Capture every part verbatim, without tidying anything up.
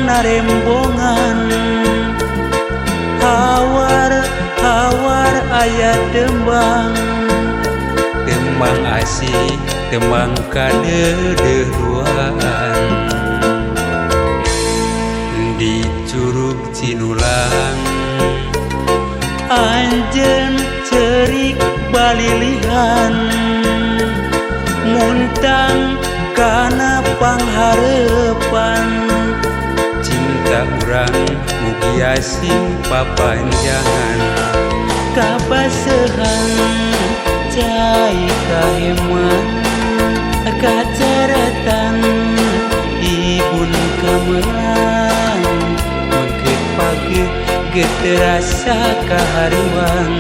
narembongan hawar-hawar ayat tembang tembang asih tembang kadeudeureuan di Curug Cinulang anjeun cerik balilihan muntang kana pangharepan cinta urang mugi asing papanjangan kabasehan cai kaheman kaceretan ibun kamelang mengkeut pageuh geut terasa kahariwang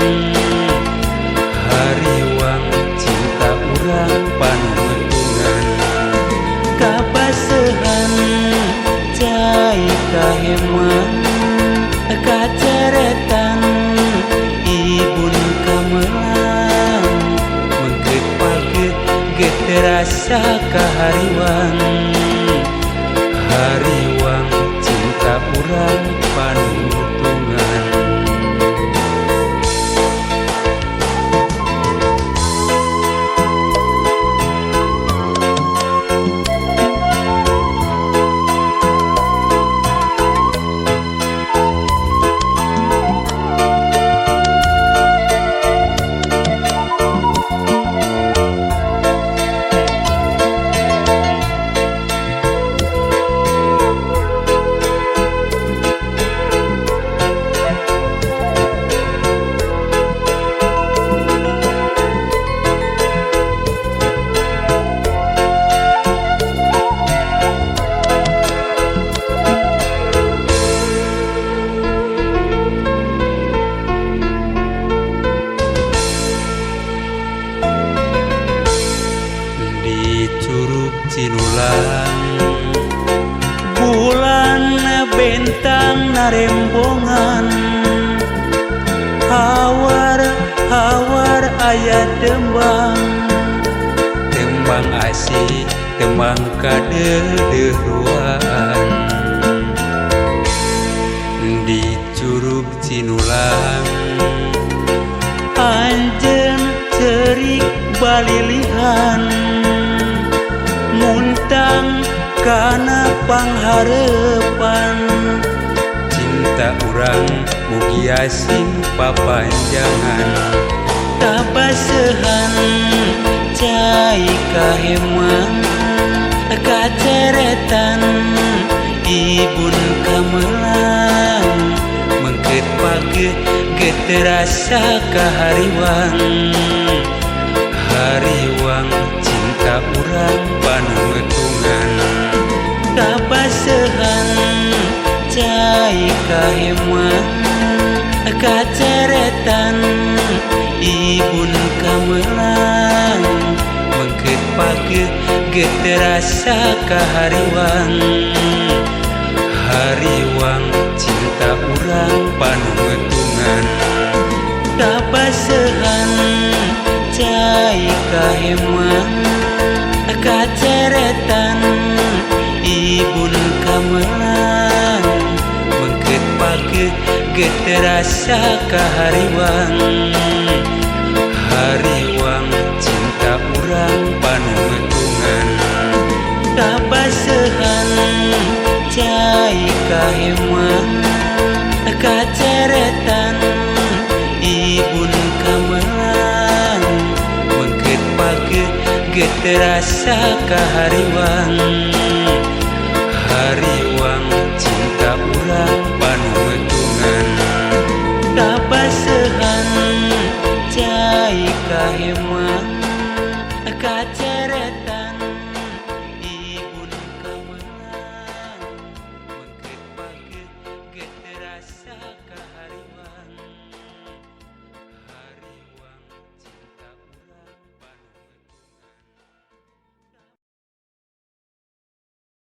hariwang cinta urang panutungan kabasehan cai kaheman kaceretan ibun kamelang mengkeut pageuh geut terasa kahariwang hariwang cinta urang panutungan. Cinulang bulan bentang narembongan hawar-hawar ayat tembang tembang asih tembang kadeudeureuan di Curug Cinulang anjeun cerik balilihan muntang kana pangharepan cinta urang mugi asing papanjangan kabasehan cai kaheman kaceretan ibun kamelang mengkeut pageuh geut terasa kahariwang hariwang cinta urang panutungan kabasehan cai kaheman kaceretan ibun kamelang mengkeut pageuh geut terasa kahariwang hariwang cinta urang panutungan kabasehan cai kaheman kaceretan ibun kamelang mengkeut pageuh geut terasa kahariwang hariwang cinta urang panutungan kabasehan cai kaheman kaceretan ibun kamelang mengkeut pageuh geut terasa kahariwang